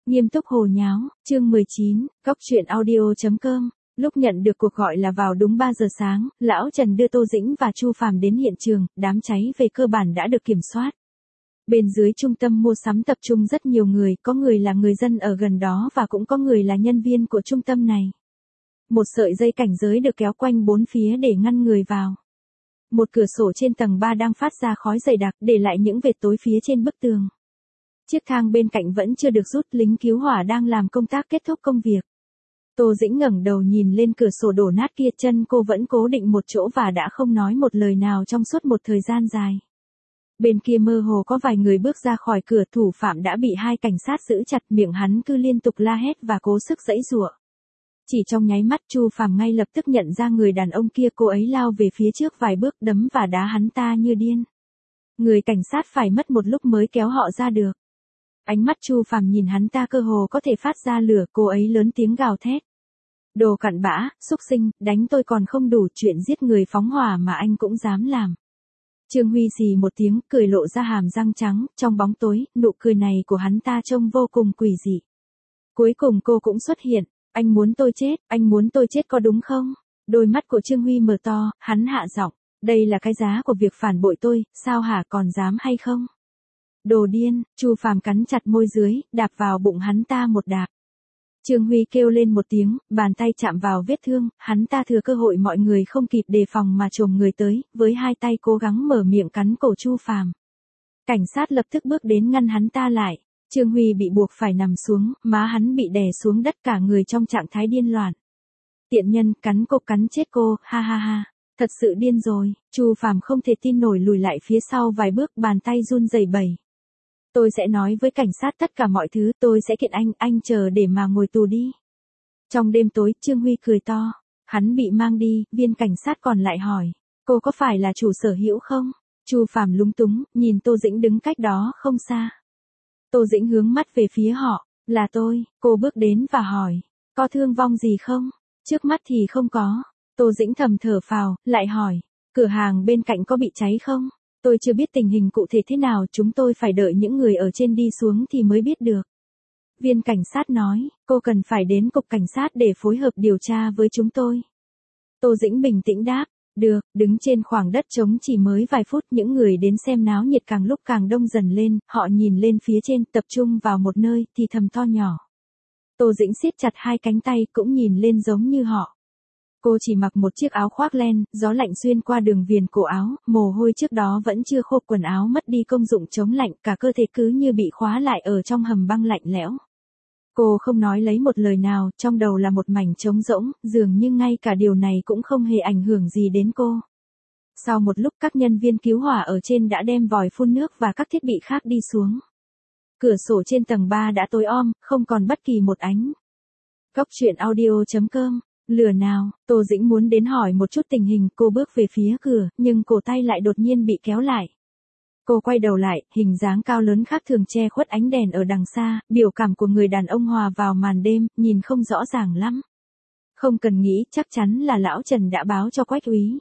Nghiêm túc hồ nháo, chương 19, góc truyện audio.com. Lúc nhận được cuộc gọi là vào đúng 3 giờ sáng, Lão Trần đưa Tô Dĩnh và Chu Phàm đến hiện trường, đám cháy về cơ bản đã được kiểm soát. Bên dưới trung tâm mua sắm tập trung rất nhiều người, có người là người dân ở gần đó và cũng có người là nhân viên của trung tâm này. Một sợi dây cảnh giới được kéo quanh bốn phía để ngăn người vào. Một cửa sổ trên tầng 3 đang phát ra khói dày đặc, để lại những vệt tối phía trên bức tường. Chiếc thang bên cạnh vẫn chưa được rút, lính cứu hỏa đang làm công tác kết thúc công việc. Tô Dĩnh ngẩng đầu nhìn lên cửa sổ đổ nát kia, chân cô vẫn cố định một chỗ và đã không nói một lời nào trong suốt một thời gian dài. Bên kia mơ hồ có vài người bước ra khỏi cửa, thủ phạm đã bị hai cảnh sát giữ chặt, miệng hắn cứ liên tục la hét và cố sức giãy giụa. Chỉ trong nháy mắt Chu Phàm ngay lập tức nhận ra người đàn ông kia, cô ấy lao về phía trước vài bước, đấm và đá hắn ta như điên. Người cảnh sát phải mất một lúc mới kéo họ ra được. Ánh mắt Chu Phàm nhìn hắn ta cơ hồ có thể phát ra lửa, cô ấy lớn tiếng gào thét. Đồ cặn bã, xúc sinh, đánh tôi còn không đủ, chuyện giết người phóng hỏa mà anh cũng dám làm. Trương Huy xì một tiếng, cười lộ ra hàm răng trắng, trong bóng tối, nụ cười này của hắn ta trông vô cùng quỷ dị. Cuối cùng cô cũng xuất hiện, anh muốn tôi chết có đúng không? Đôi mắt của Trương Huy mở to, hắn hạ giọng, đây là cái giá của việc phản bội tôi, sao hả, còn dám hay không? Đồ điên, Chu Phàm cắn chặt môi dưới, đạp vào bụng hắn ta một đạp. Trương Huy kêu lên một tiếng, bàn tay chạm vào vết thương, hắn ta thừa cơ hội mọi người không kịp đề phòng mà chồm người tới, với hai tay cố gắng mở miệng cắn cổ Chu Phàm. Cảnh sát lập tức bước đến ngăn hắn ta lại. Trương Huy bị buộc phải nằm xuống, má hắn bị đè xuống đất, cả người trong trạng thái điên loạn. Tiện nhân, cắn chết cô, ha ha ha, thật sự điên rồi. Chu Phàm không thể tin nổi lùi lại phía sau vài bước, bàn tay run rẩy bẩy. Tôi sẽ nói với cảnh sát tất cả mọi thứ, tôi sẽ kiện anh chờ để mà ngồi tù đi. Trong đêm tối, Trương Huy cười to. Hắn bị mang đi, viên cảnh sát còn lại hỏi, cô có phải là chủ sở hữu không? Chu Phàm lúng túng, nhìn Tô Dĩnh đứng cách đó không xa. Tô Dĩnh hướng mắt về phía họ, là tôi. Cô bước đến và hỏi, có thương vong gì không? Trước mắt thì không có. Tô Dĩnh thầm thở phào, lại hỏi, cửa hàng bên cạnh có bị cháy không? Tôi chưa biết tình hình cụ thể thế nào, chúng tôi phải đợi những người ở trên đi xuống thì mới biết được. Viên cảnh sát nói, cô cần phải đến cục cảnh sát để phối hợp điều tra với chúng tôi. Tô Dĩnh bình tĩnh đáp, được. Đứng trên khoảng đất trống chỉ mới vài phút, những người đến xem náo nhiệt càng lúc càng đông dần lên, họ nhìn lên phía trên, tập trung vào một nơi, thì thầm to nhỏ. Tô Dĩnh siết chặt hai cánh tay, cũng nhìn lên giống như họ. Cô chỉ mặc một chiếc áo khoác len, gió lạnh xuyên qua đường viền cổ áo, mồ hôi trước đó vẫn chưa khô, quần áo mất đi công dụng chống lạnh, cả cơ thể cứ như bị khóa lại ở trong hầm băng lạnh lẽo. Cô không nói lấy một lời nào, trong đầu là một mảnh trống rỗng, dường như ngay cả điều này cũng không hề ảnh hưởng gì đến cô. Sau một lúc, các nhân viên cứu hỏa ở trên đã đem vòi phun nước và các thiết bị khác đi xuống. Cửa sổ trên tầng 3 đã tối om, không còn bất kỳ một ánh. Góc truyện audio.com. Lừa nào, Tô Dĩnh muốn đến hỏi một chút tình hình, cô bước về phía cửa, nhưng cổ tay lại đột nhiên bị kéo lại. Cô quay đầu lại, hình dáng cao lớn khác thường che khuất ánh đèn ở đằng xa, biểu cảm của người đàn ông hòa vào màn đêm, nhìn không rõ ràng lắm. Không cần nghĩ, chắc chắn là lão Trần đã báo cho Quách úy.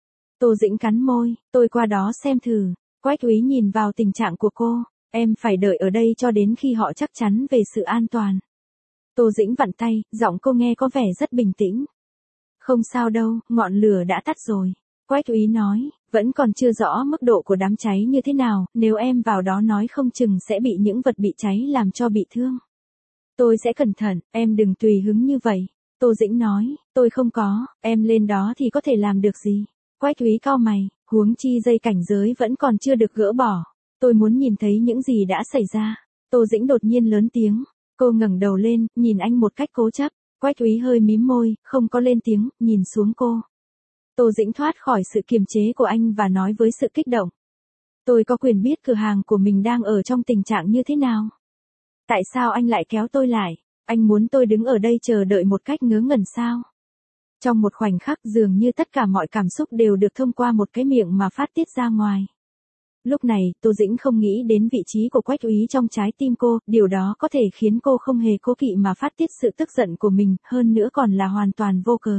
Tô Dĩnh cắn môi, tôi qua đó xem thử. Quách úy nhìn vào tình trạng của cô, em phải đợi ở đây cho đến khi họ chắc chắn về sự an toàn. Tô Dĩnh vặn tay, giọng cô nghe có vẻ rất bình tĩnh. Không sao đâu, ngọn lửa đã tắt rồi. Quách úy nói, vẫn còn chưa rõ mức độ của đám cháy như thế nào, nếu em vào đó nói không chừng sẽ bị những vật bị cháy làm cho bị thương. Tôi sẽ cẩn thận, em đừng tùy hứng như vậy. Tô Dĩnh nói, tôi không có, em lên đó thì có thể làm được gì. Quách úy cau mày, huống chi dây cảnh giới vẫn còn chưa được gỡ bỏ. Tôi muốn nhìn thấy những gì đã xảy ra. Tô Dĩnh đột nhiên lớn tiếng. Cô ngẩng đầu lên, nhìn anh một cách cố chấp. Quách úy hơi mím môi, không có lên tiếng, nhìn xuống cô. Tô Dĩnh thoát khỏi sự kiềm chế của anh và nói với sự kích động. Tôi có quyền biết cửa hàng của mình đang ở trong tình trạng như thế nào. Tại sao anh lại kéo tôi lại? Anh muốn tôi đứng ở đây chờ đợi một cách ngớ ngẩn sao? Trong một khoảnh khắc, dường như tất cả mọi cảm xúc đều được thông qua một cái miệng mà phát tiết ra ngoài. Lúc này, Tô Dĩnh không nghĩ đến vị trí của Quách úy trong trái tim cô, điều đó có thể khiến cô không hề cố kỵ mà phát tiết sự tức giận của mình, hơn nữa còn là hoàn toàn vô cớ.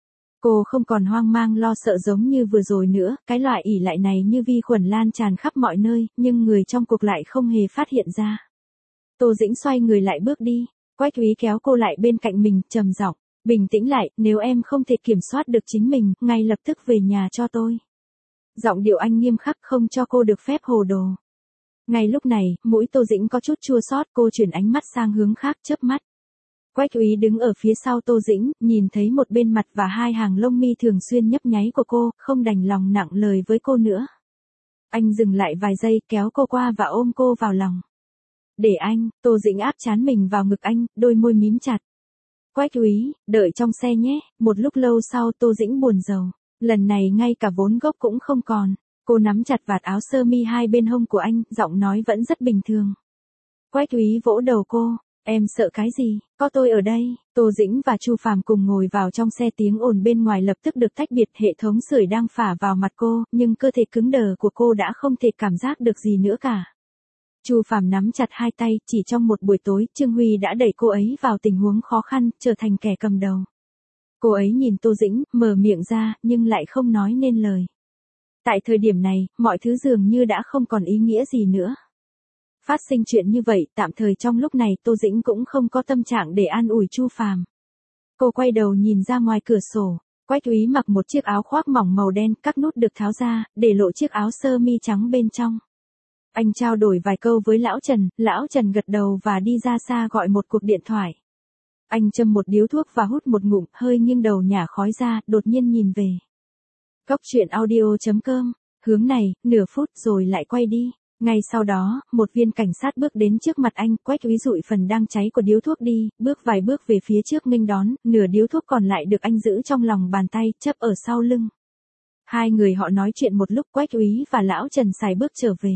Cô không còn hoang mang lo sợ giống như vừa rồi nữa, cái loại ỷ lại này như vi khuẩn lan tràn khắp mọi nơi, nhưng người trong cuộc lại không hề phát hiện ra. Tô Dĩnh xoay người lại bước đi. Quách Úy kéo cô lại bên cạnh mình, trầm giọng, bình tĩnh lại, nếu em không thể kiểm soát được chính mình, ngay lập tức về nhà cho tôi. Giọng điệu anh nghiêm khắc, không cho cô được phép hồ đồ. Ngay lúc này, mũi Tô Dĩnh có chút chua xót, cô chuyển ánh mắt sang hướng khác, chớp mắt. Quách Úy đứng ở phía sau Tô Dĩnh, nhìn thấy một bên mặt và hai hàng lông mi thường xuyên nhấp nháy của cô, không đành lòng nặng lời với cô nữa. Anh dừng lại vài giây, kéo cô qua và ôm cô vào lòng. Để anh, Tô Dĩnh áp trán mình vào ngực anh, đôi môi mím chặt. Quách Úy, đợi trong xe nhé. Một lúc lâu sau Tô Dĩnh buồn rầu. Lần này ngay cả vốn gốc cũng không còn. Cô nắm chặt vạt áo sơ mi hai bên hông của anh, giọng nói vẫn rất bình thường. Quách Úy vỗ đầu cô. Em sợ cái gì, có tôi ở đây. Tô Dĩnh và Chu Phàm cùng ngồi vào trong xe, tiếng ồn bên ngoài lập tức được tách biệt, hệ thống sưởi đang phả vào mặt cô, nhưng cơ thể cứng đờ của cô đã không thể cảm giác được gì nữa cả. Chu Phàm nắm chặt hai tay, chỉ trong một buổi tối, Trương Huy đã đẩy cô ấy vào tình huống khó khăn, trở thành kẻ cầm đầu. Cô ấy nhìn Tô Dĩnh, mở miệng ra, nhưng lại không nói nên lời. Tại thời điểm này, mọi thứ dường như đã không còn ý nghĩa gì nữa. Phát sinh chuyện như vậy, tạm thời trong lúc này Tô Dĩnh cũng không có tâm trạng để an ủi Chu Phàm. Cô quay đầu nhìn ra ngoài cửa sổ. Quách Úy mặc một chiếc áo khoác mỏng màu đen, các nút được tháo ra, để lộ chiếc áo sơ mi trắng bên trong. Anh trao đổi vài câu với Lão Trần gật đầu và đi ra xa gọi một cuộc điện thoại. Anh châm một điếu thuốc và hút một ngụm, hơi nghiêng đầu nhả khói ra, đột nhiên nhìn về. Cốc truyện audio.com, hướng này, nửa phút rồi lại quay đi. Ngay sau đó, một viên cảnh sát bước đến trước mặt anh, Quách Úy dụi phần đang cháy của điếu thuốc đi, bước vài bước về phía trước nghênh đón, nửa điếu thuốc còn lại được anh giữ trong lòng bàn tay, chấp ở sau lưng. Hai người họ nói chuyện một lúc, Quách Úy và Lão Trần sải bước trở về.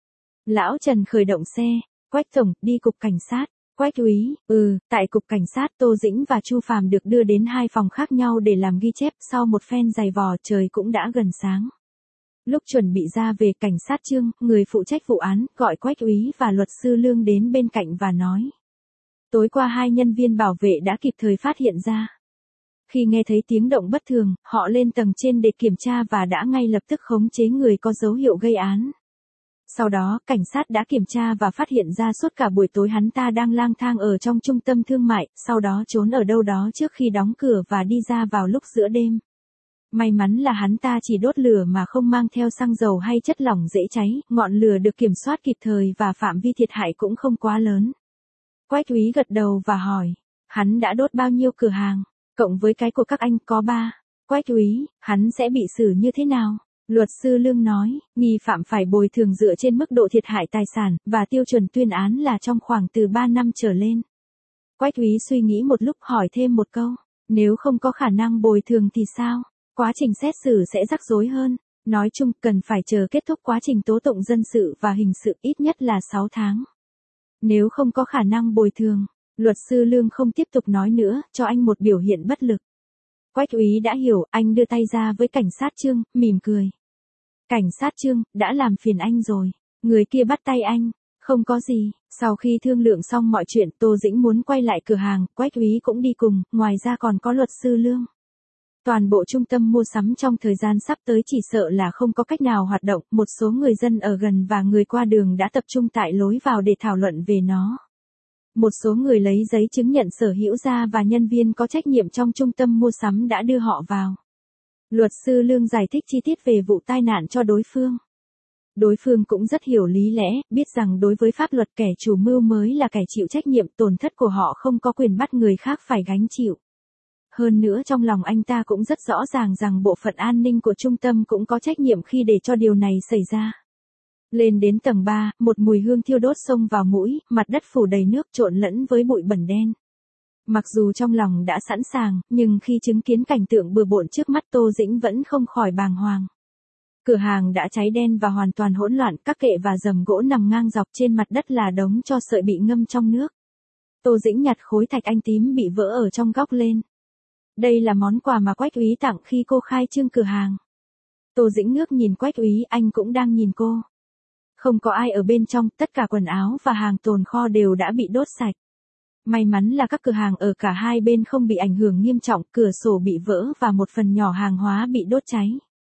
Lão Trần khởi động xe. Quách tổng, đi cục cảnh sát. Quách Úy, tại cục cảnh sát Tô Dĩnh và Chu Phàm được đưa đến hai phòng khác nhau để làm ghi chép, sau một phen giày vò trời cũng đã gần sáng. Lúc chuẩn bị ra về, cảnh sát Trương, người phụ trách vụ án, gọi Quách Úy và luật sư Lương đến bên cạnh và nói. Tối qua hai nhân viên bảo vệ đã kịp thời phát hiện ra. Khi nghe thấy tiếng động bất thường, họ lên tầng trên để kiểm tra và đã ngay lập tức khống chế người có dấu hiệu gây án. Sau đó, cảnh sát đã kiểm tra và phát hiện ra suốt cả buổi tối hắn ta đang lang thang ở trong trung tâm thương mại, sau đó trốn ở đâu đó trước khi đóng cửa và đi ra vào lúc giữa đêm. May mắn là hắn ta chỉ đốt lửa mà không mang theo xăng dầu hay chất lỏng dễ cháy, ngọn lửa được kiểm soát kịp thời và phạm vi thiệt hại cũng không quá lớn. Quách Úy gật đầu và hỏi, hắn đã đốt bao nhiêu cửa hàng, cộng với cái của các anh có 3. Quách Úy, hắn sẽ bị xử như thế nào? Luật sư Lương nói, nghi phạm phải bồi thường dựa trên mức độ thiệt hại tài sản, và tiêu chuẩn tuyên án là trong khoảng từ 3 năm trở lên. Quách Úy suy nghĩ một lúc hỏi thêm một câu, nếu không có khả năng bồi thường thì sao? Quá trình xét xử sẽ rắc rối hơn. Nói chung, cần phải chờ kết thúc quá trình tố tụng dân sự và hình sự ít nhất là 6 tháng. Nếu không có khả năng bồi thường, luật sư Lương không tiếp tục nói nữa, cho anh một biểu hiện bất lực. Quách Úy đã hiểu, anh đưa tay ra với cảnh sát Trương, mỉm cười. Cảnh sát Trương, đã làm phiền anh rồi. Người kia bắt tay anh. Không có gì. Sau khi thương lượng xong mọi chuyện, Tô Dĩnh muốn quay lại cửa hàng, Quách Úy cũng đi cùng, ngoài ra còn có luật sư Lương. Toàn bộ trung tâm mua sắm trong thời gian sắp tới chỉ sợ là không có cách nào hoạt động, một số người dân ở gần và người qua đường đã tập trung tại lối vào để thảo luận về nó. Một số người lấy giấy chứng nhận sở hữu ra và nhân viên có trách nhiệm trong trung tâm mua sắm đã đưa họ vào. Luật sư Lương giải thích chi tiết về vụ tai nạn cho đối phương. Đối phương cũng rất hiểu lý lẽ, biết rằng đối với pháp luật kẻ chủ mưu mới là kẻ chịu trách nhiệm, tổn thất của họ không có quyền bắt người khác phải gánh chịu. Hơn nữa trong lòng anh ta cũng rất rõ ràng rằng bộ phận an ninh của trung tâm cũng có trách nhiệm khi để cho điều này xảy ra. Lên đến tầng 3, một mùi hương thiêu đốt xông vào mũi, mặt đất phủ đầy nước trộn lẫn với bụi bẩn đen. Mặc dù trong lòng đã sẵn sàng, nhưng khi chứng kiến cảnh tượng bừa bộn trước mắt Tô Dĩnh vẫn không khỏi bàng hoàng. Cửa hàng đã cháy đen và hoàn toàn hỗn loạn, các kệ và rầm gỗ nằm ngang dọc trên mặt đất là đống tro sợi bị ngâm trong nước. Tô Dĩnh nhặt khối thạch anh tím bị vỡ ở trong góc lên. Đây là món quà mà Quách Úy tặng khi cô khai trương cửa hàng. Tô Dĩnh ngước nhìn Quách Úy, anh cũng đang nhìn cô. Không có ai ở bên trong, tất cả quần áo và hàng tồn kho đều đã bị đốt sạch. May mắn là các cửa hàng ở cả hai bên không bị ảnh hưởng nghiêm trọng, cửa sổ bị vỡ và một phần nhỏ hàng hóa bị đốt cháy.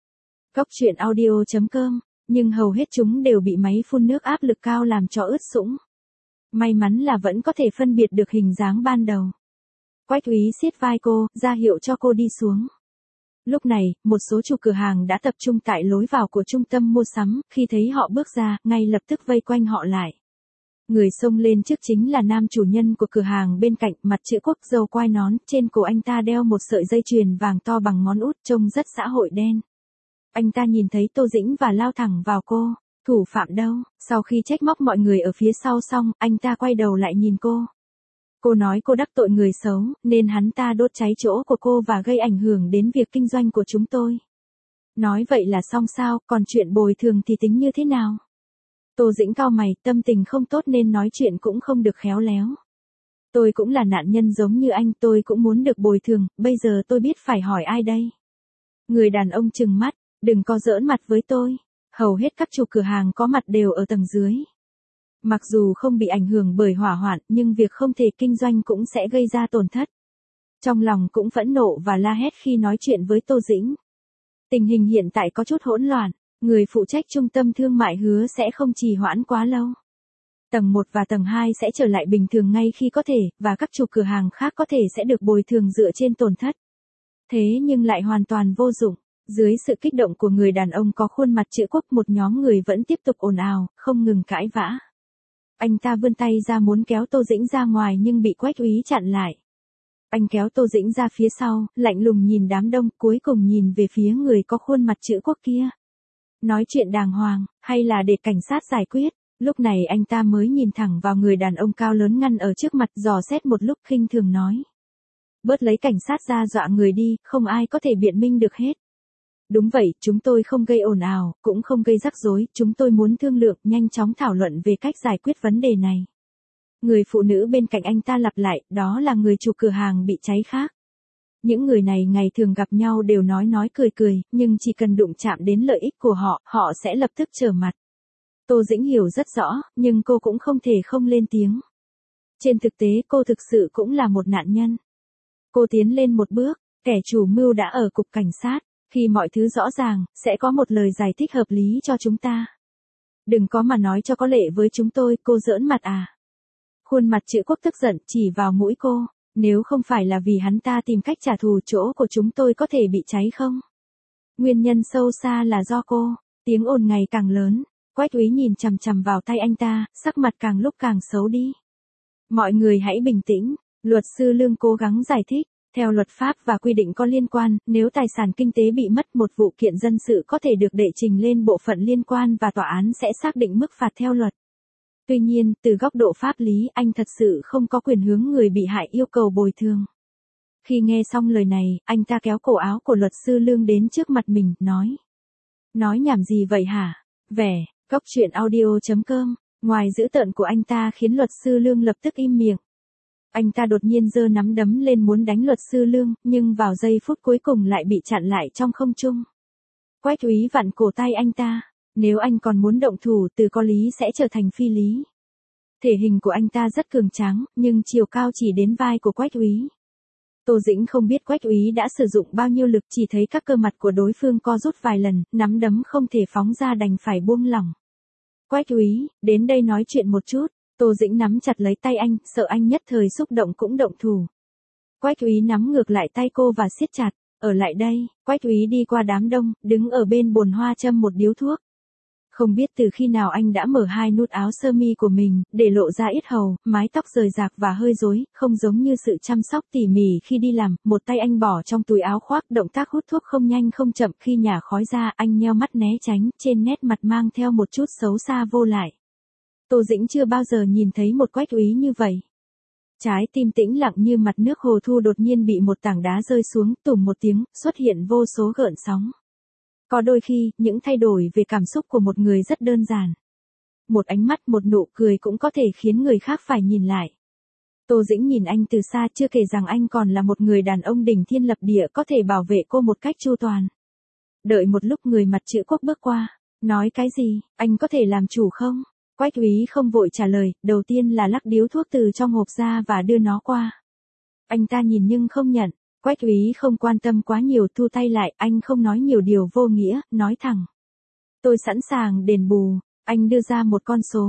Cốc truyện audio.com, nhưng hầu hết chúng đều bị máy phun nước áp lực cao làm cho ướt sũng. May mắn là vẫn có thể phân biệt được hình dáng ban đầu. Quách Úy siết vai cô, ra hiệu cho cô đi xuống. Lúc này, một số chủ cửa hàng đã tập trung tại lối vào của trung tâm mua sắm, khi thấy họ bước ra, ngay lập tức vây quanh họ lại. Người xông lên trước chính là nam chủ nhân của cửa hàng bên cạnh, mặt chữ quốc, râu quai nón, trên cổ anh ta đeo một sợi dây chuyền vàng to bằng ngón út, trông rất xã hội đen. Anh ta nhìn thấy Tô Dĩnh và lao thẳng vào cô. Thủ phạm đâu? Sau khi trách móc mọi người ở phía sau xong, anh ta quay đầu lại nhìn cô. Cô nói cô đắc tội người xấu, nên hắn ta đốt cháy chỗ của cô và gây ảnh hưởng đến việc kinh doanh của chúng tôi. Nói vậy là xong sao, còn chuyện bồi thường thì tính như thế nào? Tô Dĩnh cau mày, tâm tình không tốt nên nói chuyện cũng không được khéo léo. Tôi cũng là nạn nhân giống như anh, tôi cũng muốn được bồi thường, bây giờ tôi biết phải hỏi ai đây? Người đàn ông trừng mắt, đừng có giỡn mặt với tôi. Hầu hết các chủ cửa hàng có mặt đều ở tầng dưới. Mặc dù không bị ảnh hưởng bởi hỏa hoạn, nhưng việc không thể kinh doanh cũng sẽ gây ra tổn thất. Trong lòng cũng phẫn nộ và la hét khi nói chuyện với Tô Dĩnh. Tình hình hiện tại có chút hỗn loạn, người phụ trách trung tâm thương mại hứa sẽ không trì hoãn quá lâu. Tầng 1 và tầng 2 sẽ trở lại bình thường ngay khi có thể, và các chủ cửa hàng khác có thể sẽ được bồi thường dựa trên tổn thất. Thế nhưng lại hoàn toàn vô dụng. Dưới sự kích động của người đàn ông có khuôn mặt chữ quốc, một nhóm người vẫn tiếp tục ồn ào, không ngừng cãi vã. Anh ta vươn tay ra muốn kéo Tô Dĩnh ra ngoài nhưng bị Quách Úy chặn lại. Anh kéo Tô Dĩnh ra phía sau, lạnh lùng nhìn đám đông, cuối cùng nhìn về phía người có khuôn mặt chữ quốc kia. Nói chuyện đàng hoàng, hay là để cảnh sát giải quyết? Lúc này anh ta mới nhìn thẳng vào người đàn ông cao lớn ngăn ở trước mặt, dò xét một lúc, khinh thường nói. Bớt lấy cảnh sát ra dọa người đi, không ai có thể biện minh được hết. Đúng vậy, chúng tôi không gây ồn ào, cũng không gây rắc rối, chúng tôi muốn thương lượng, nhanh chóng thảo luận về cách giải quyết vấn đề này. Người phụ nữ bên cạnh anh ta lặp lại, đó là người chủ cửa hàng bị cháy khác. Những người này ngày thường gặp nhau đều nói cười cười, nhưng chỉ cần đụng chạm đến lợi ích của họ, họ sẽ lập tức trở mặt. Tô Dĩnh hiểu rất rõ, nhưng cô cũng không thể không lên tiếng. Trên thực tế cô thực sự cũng là một nạn nhân. Cô tiến lên một bước, kẻ chủ mưu đã ở cục cảnh sát. Khi mọi thứ rõ ràng, sẽ có một lời giải thích hợp lý cho chúng ta. Đừng có mà nói cho có lệ với chúng tôi, cô giỡn mặt à. Khuôn mặt chữ quốc tức giận chỉ vào mũi cô, nếu không phải là vì hắn ta tìm cách trả thù, chỗ của chúng tôi có thể bị cháy không? Nguyên nhân sâu xa là do cô. Tiếng ồn ngày càng lớn, Quách Úy nhìn chằm chằm vào tay anh ta, sắc mặt càng lúc càng xấu đi. Mọi người hãy bình tĩnh, luật sư Lương cố gắng giải thích. Theo luật pháp và quy định có liên quan, nếu tài sản kinh tế bị mất, một vụ kiện dân sự có thể được đệ trình lên bộ phận liên quan và tòa án sẽ xác định mức phạt theo luật. Tuy nhiên, từ góc độ pháp lý, anh thật sự không có quyền hướng người bị hại yêu cầu bồi thường. Khi nghe xong lời này, anh ta kéo cổ áo của luật sư Lương đến trước mặt mình, nói. Nói nhảm gì vậy hả? Vẻ, Góc Truyện Audio.com. Ngoài dữ tợn của anh ta khiến luật sư Lương lập tức im miệng. Anh ta đột nhiên giơ nắm đấm lên muốn đánh luật sư Lương, nhưng vào giây phút cuối cùng lại bị chặn lại trong không trung. Quách Úy vặn cổ tay anh ta. Nếu anh còn muốn động thủ, từ có lý sẽ trở thành phi lý. Thể hình của anh ta rất cường tráng, nhưng chiều cao chỉ đến vai của Quách Úy. Tô Dĩnh không biết Quách Úy đã sử dụng bao nhiêu lực, chỉ thấy các cơ mặt của đối phương co rút vài lần, nắm đấm không thể phóng ra đành phải buông lỏng. Quách Úy, đến đây nói chuyện một chút. Tô Dĩnh nắm chặt lấy tay anh, sợ anh nhất thời xúc động cũng động thủ. Quách Úy nắm ngược lại tay cô và siết chặt. Ở lại đây. Quách Úy đi qua đám đông, đứng ở bên bồn hoa châm một điếu thuốc. Không biết từ khi nào anh đã mở hai nút áo sơ mi của mình, để lộ ra yết hầu, mái tóc rời rạc và hơi rối, không giống như sự chăm sóc tỉ mỉ khi đi làm. Một tay anh bỏ trong túi áo khoác, động tác hút thuốc không nhanh không chậm, khi nhả khói ra, anh nheo mắt né tránh, trên nét mặt mang theo một chút xấu xa vô lại. Tô Dĩnh chưa bao giờ nhìn thấy một Quách Úy như vậy. Trái tim tĩnh lặng như mặt nước hồ thu đột nhiên bị một tảng đá rơi xuống, tủm một tiếng, xuất hiện vô số gợn sóng. Có đôi khi, những thay đổi về cảm xúc của một người rất đơn giản. Một ánh mắt, một nụ cười cũng có thể khiến người khác phải nhìn lại. Tô Dĩnh nhìn anh từ xa, chưa kể rằng anh còn là một người đàn ông đỉnh thiên lập địa, có thể bảo vệ cô một cách chu toàn. Đợi một lúc, người mặt chữ quốc bước qua. Nói cái gì, anh có thể làm chủ không? Quách Úy không vội trả lời, đầu tiên là lắc điếu thuốc từ trong hộp ra và đưa nó qua. Anh ta nhìn nhưng không nhận. Quách Úy không quan tâm quá nhiều, thu tay lại, anh không nói nhiều điều vô nghĩa, nói thẳng. Tôi sẵn sàng đền bù. Anh đưa ra một con số.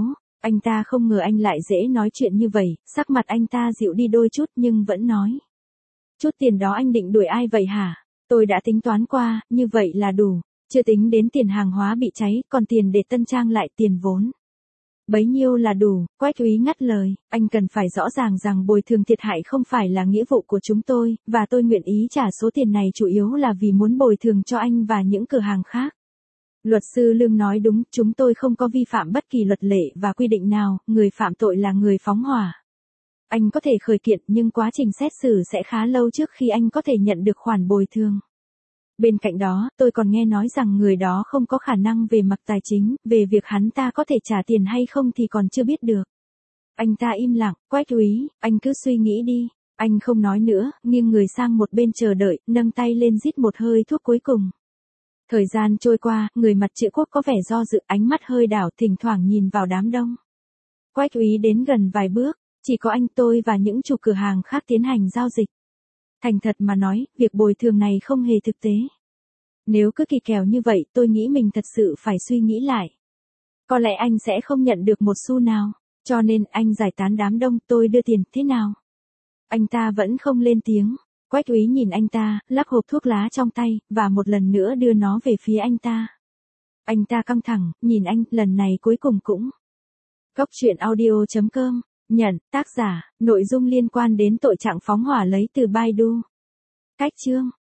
Anh ta không ngờ anh lại dễ nói chuyện như vậy, sắc mặt anh ta dịu đi đôi chút nhưng vẫn nói. Chút tiền đó anh định đuổi ai vậy hả? Tôi đã tính toán qua, như vậy là đủ. Chưa tính đến tiền hàng hóa bị cháy, còn tiền để tân trang lại tiền vốn. Bấy nhiêu là đủ, Quách Úy ngắt lời, anh cần phải rõ ràng rằng bồi thường thiệt hại không phải là nghĩa vụ của chúng tôi, và tôi nguyện ý trả số tiền này chủ yếu là vì muốn bồi thường cho anh và những cửa hàng khác. Luật sư Lương nói đúng, chúng tôi không có vi phạm bất kỳ luật lệ và quy định nào, người phạm tội là người phóng hỏa. Anh có thể khởi kiện nhưng quá trình xét xử sẽ khá lâu trước khi anh có thể nhận được khoản bồi thường. Bên cạnh đó, tôi còn nghe nói rằng người đó không có khả năng về mặt tài chính, về việc hắn ta có thể trả tiền hay không thì còn chưa biết được. Anh ta im lặng, Quách Úy, anh cứ suy nghĩ đi. Anh không nói nữa, nghiêng người sang một bên chờ đợi, nâng tay lên rít một hơi thuốc cuối cùng. Thời gian trôi qua, người mặt chữ quốc có vẻ do dự, ánh mắt hơi đảo, thỉnh thoảng nhìn vào đám đông. Quách Úy đến gần vài bước, chỉ có anh tôi và những chủ cửa hàng khác tiến hành giao dịch. Thành thật mà nói, việc bồi thường này không hề thực tế. Nếu cứ kỳ kèo như vậy, tôi nghĩ mình thật sự phải suy nghĩ lại. Có lẽ anh sẽ không nhận được một xu nào, cho nên anh giải tán đám đông, tôi đưa tiền, thế nào? Anh ta vẫn không lên tiếng. Quách Úy nhìn anh ta, lắc hộp thuốc lá trong tay, và một lần nữa đưa nó về phía anh ta. Anh ta căng thẳng, nhìn anh, lần này cuối cùng cũng. Góc truyện audio.com, nhận, tác giả, nội dung liên quan đến tội trạng phóng hỏa lấy từ Baidu. Cách chương.